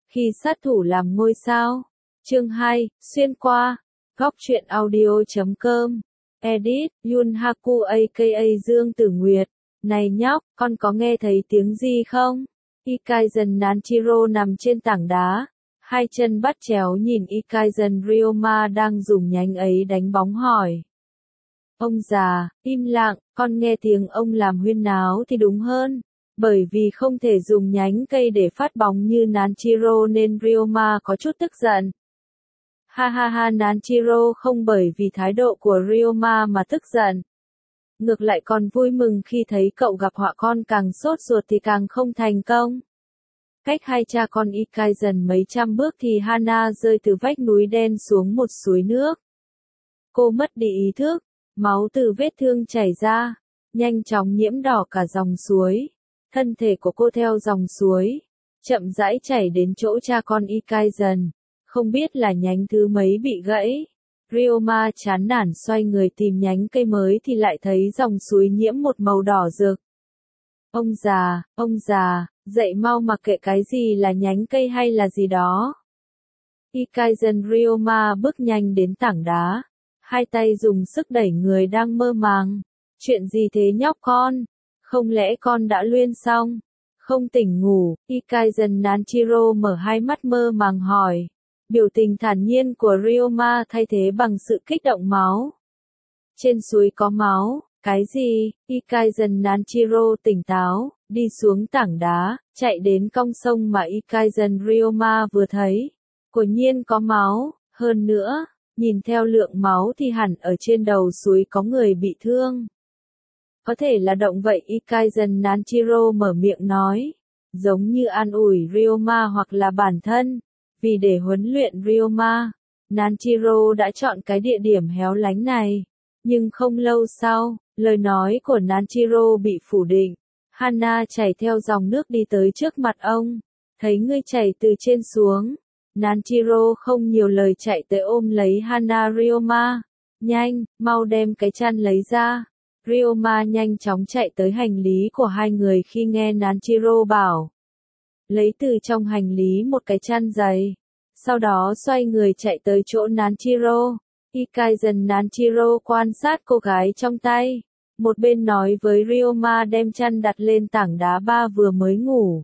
Khi sát thủ làm ngôi sao. Chương 2, xuyên qua. Góc truyện audio.com. Edit, Yun Haku aka Dương Tử Nguyệt. Này nhóc, con có nghe thấy tiếng gì không? Ikaizen Nanjiro nằm trên tảng đá. Hai chân bắt chéo nhìn Ikaizen Ryoma đang dùng nhánh ấy đánh bóng hỏi. Ông già, im lặng, con nghe tiếng ông làm huyên náo thì đúng hơn. Bởi vì không thể dùng nhánh cây để phát bóng như Nanjiro nên Ryoma có chút tức giận. Ha ha ha, Nanjiro không bởi vì thái độ của Ryoma mà tức giận. Ngược lại còn vui mừng khi thấy cậu gặp họa, con càng sốt ruột thì càng không thành công. Cách hai cha con Ikaizen mấy trăm bước thì Hana rơi từ vách núi đen xuống một suối nước. Cô mất đi ý thức, máu từ vết thương chảy ra, nhanh chóng nhiễm đỏ cả dòng suối. Thân thể của cô theo dòng suối, chậm rãi chảy đến chỗ cha con Ikaizen. Không biết là nhánh thứ mấy bị gãy. Ryoma chán nản xoay người tìm nhánh cây mới thì lại thấy dòng suối nhiễm một màu đỏ rực. Ông già, dậy mau, mặc kệ cái gì là nhánh cây hay là gì đó. Ikaizen Ryoma bước nhanh đến tảng đá. Hai tay dùng sức đẩy người đang mơ màng. Chuyện gì thế nhóc con? Không lẽ con đã luyện xong? Không tỉnh ngủ, Ikaizen Nanjiro mở hai mắt mơ màng hỏi. Biểu tình thản nhiên của Ryoma thay thế bằng sự kích động máu. Trên suối có máu, cái gì? Ikaizen Nanjiro tỉnh táo, đi xuống tảng đá, chạy đến cong sông mà Ikaizen Ryoma vừa thấy. Quả nhiên có máu, hơn nữa, nhìn theo lượng máu thì hẳn ở trên đầu suối có người bị thương. Có thể là động vậy, Ikaizen Nanjiro mở miệng nói, giống như an ủi Ryoma hoặc là bản thân. Vì để huấn luyện Ryoma, Nanjiro đã chọn cái địa điểm héo lánh này. Nhưng không lâu sau, lời nói của Nanjiro bị phủ định. Hana chảy theo dòng nước đi tới trước mặt ông. Thấy ngươi chảy từ trên xuống. Nanjiro không nhiều lời chạy tới ôm lấy Hana. Ryoma, nhanh, mau đem cái chăn lấy ra. Ryoma nhanh chóng chạy tới hành lý của hai người khi nghe Nanjiro bảo. Lấy từ trong hành lý một cái chăn dày. Sau đó xoay người chạy tới chỗ Nanjiro. Ikaizen Nanjiro quan sát cô gái trong tay. Một bên nói với Ryoma đem chăn đặt lên tảng đá ba vừa mới ngủ.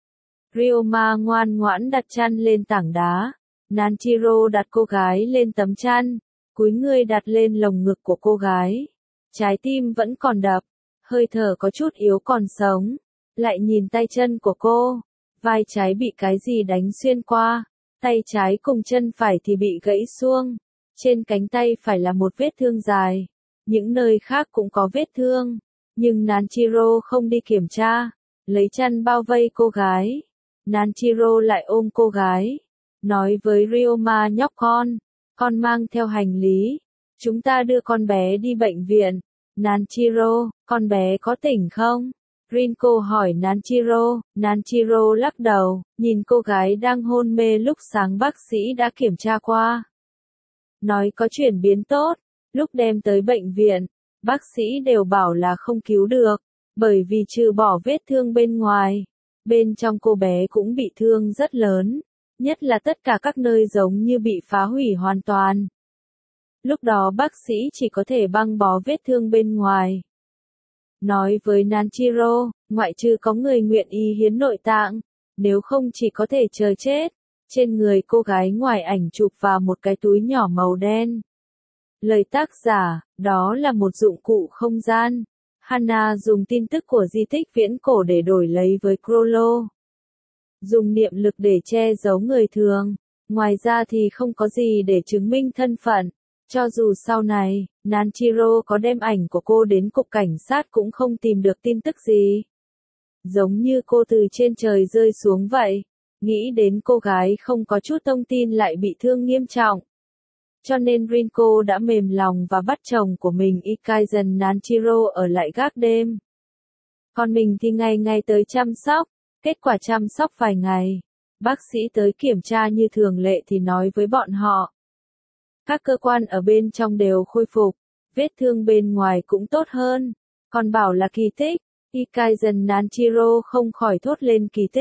Ryoma ngoan ngoãn đặt chăn lên tảng đá. Nanjiro đặt cô gái lên tấm chăn. Cúi người đặt lên lồng ngực của cô gái. Trái tim vẫn còn đập. Hơi thở có chút yếu còn sống. Lại nhìn tay chân của cô. Vai trái bị cái gì đánh xuyên qua, tay trái cùng chân phải thì bị gãy xuông. Trên cánh tay phải là một vết thương dài. Những nơi khác cũng có vết thương. Nhưng Nanjiro không đi kiểm tra. Lấy chăn bao vây cô gái. Nanjiro lại ôm cô gái. Nói với Ryoma, nhóc con mang theo hành lý. Chúng ta đưa con bé đi bệnh viện. Nanjiro, con bé có tỉnh không? Rinko hỏi Nanjiro lắc đầu, nhìn cô gái đang hôn mê lúc sáng bác sĩ đã kiểm tra qua. Nói có chuyển biến tốt, lúc đem tới bệnh viện, bác sĩ đều bảo là không cứu được, bởi vì trừ bỏ vết thương bên ngoài, bên trong cô bé cũng bị thương rất lớn, nhất là tất cả các nơi giống như bị phá hủy hoàn toàn. Lúc đó bác sĩ chỉ có thể băng bó vết thương bên ngoài. Nói với Nanjiro, ngoại trừ có người nguyện ý hiến nội tạng, nếu không chỉ có thể chờ chết. Trên người cô gái ngoài ảnh chụp vào một cái túi nhỏ màu đen. Lời tác giả, đó là một dụng cụ không gian. Hana dùng tin tức của di tích viễn cổ để đổi lấy với Chrollo. Dùng niệm lực để che giấu người thường. Ngoài ra thì không có gì để chứng minh thân phận. Cho dù sau này, Nanjiro có đem ảnh của cô đến cục cảnh sát cũng không tìm được tin tức gì. Giống như cô từ trên trời rơi xuống vậy. Nghĩ đến cô gái không có chút thông tin lại bị thương nghiêm trọng. Cho nên Rinko đã mềm lòng và bắt chồng của mình Ikaizen Nanjiro ở lại gác đêm. Còn mình thì ngày ngày tới chăm sóc. Kết quả chăm sóc vài ngày. Bác sĩ tới kiểm tra như thường lệ thì nói với bọn họ. Các cơ quan ở bên trong đều khôi phục, vết thương bên ngoài cũng tốt hơn, còn bảo là kỳ tích. Ikaizen Nanjiro không khỏi thốt lên kỳ tích.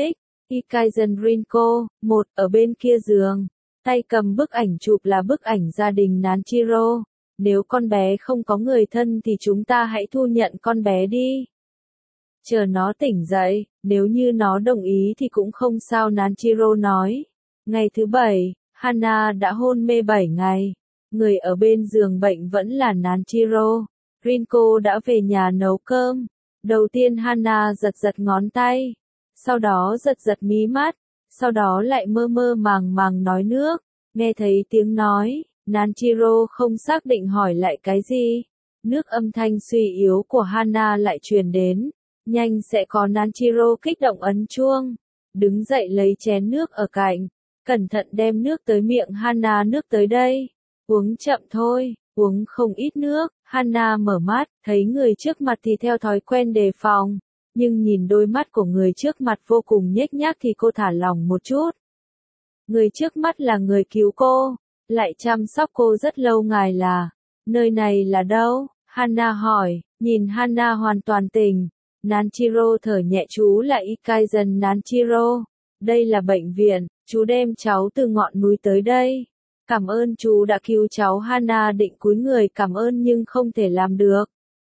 Ikaizen Rinko, một, ở bên kia giường. Tay cầm bức ảnh chụp là bức ảnh gia đình Nanjiro. Nếu con bé không có người thân thì chúng ta hãy thu nhận con bé đi. Chờ nó tỉnh dậy, nếu như nó đồng ý thì cũng không sao, Nanjiro nói. Ngày thứ 7, Hana đã hôn mê 7 ngày. Người ở bên giường bệnh vẫn là Nanjiro. Rinko đã về nhà nấu cơm. Đầu tiên Hana giật giật ngón tay. Sau đó giật giật mí mắt. Sau đó lại mơ mơ màng màng nói nước. Nghe thấy tiếng nói, Nanjiro không xác định hỏi lại cái gì. Nước âm thanh suy yếu của Hana lại truyền đến. Nhanh sẽ có, Nanjiro kích động ấn chuông. Đứng dậy lấy chén nước ở cạnh. Cẩn thận đem nước tới miệng Hana, nước tới đây. Uống chậm thôi, uống không ít nước. Hana mở mắt, thấy người trước mặt thì theo thói quen đề phòng. Nhưng nhìn đôi mắt của người trước mặt vô cùng nhếch nhác thì cô thả lòng một chút. Người trước mắt là người cứu cô, lại chăm sóc cô rất lâu. Ngài là, nơi này là đâu? Hana hỏi, nhìn Hana hoàn toàn tỉnh. Nanjiro thở nhẹ, chú là Ikaizen Nanjiro. Đây là bệnh viện, chú đem cháu từ ngọn núi tới đây. Cảm ơn chú đã cứu cháu. Hana định cúi người cảm ơn nhưng không thể làm được.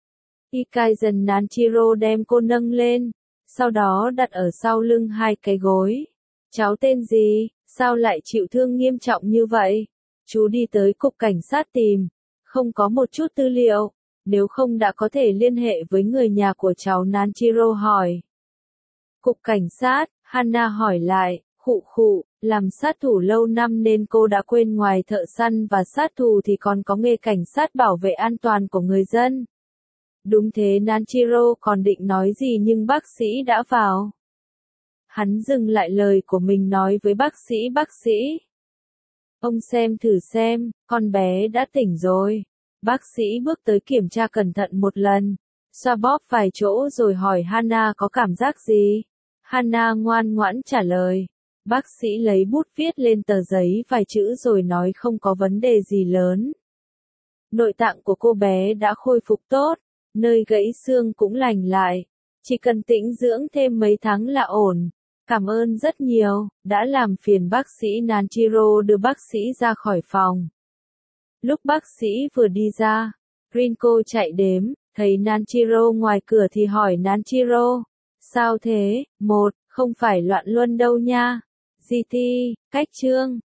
Ikaizen Nanjiro đem cô nâng lên, sau đó đặt ở sau lưng hai cái gối. Cháu tên gì, sao lại chịu thương nghiêm trọng như vậy? Chú đi tới cục cảnh sát tìm, không có một chút tư liệu, nếu không đã có thể liên hệ với người nhà của cháu. Nanjiro hỏi. Cục cảnh sát, Hana hỏi lại, khụ khụ, làm sát thủ lâu năm nên cô đã quên ngoài thợ săn và sát thủ thì còn có nghề cảnh sát bảo vệ an toàn của người dân. Đúng thế, Nanjiro còn định nói gì nhưng bác sĩ đã vào. Hắn dừng lại lời của mình nói với bác sĩ. Ông xem thử xem, con bé đã tỉnh rồi. Bác sĩ bước tới kiểm tra cẩn thận một lần, xoa bóp vài chỗ rồi hỏi Hana có cảm giác gì. Hana ngoan ngoãn trả lời. Bác sĩ lấy bút viết lên tờ giấy vài chữ rồi nói không có vấn đề gì lớn. Nội tạng của cô bé đã khôi phục tốt, nơi gãy xương cũng lành lại. Chỉ cần tĩnh dưỡng thêm mấy tháng là ổn. Cảm ơn rất nhiều, đã làm phiền bác sĩ. Nanjiro đưa bác sĩ ra khỏi phòng. Lúc bác sĩ vừa đi ra, Rinko chạy đếm, thấy Nanjiro ngoài cửa thì hỏi Nanjiro. Sao thế? Một, không phải loạn luân đâu nha. GT, cách chương.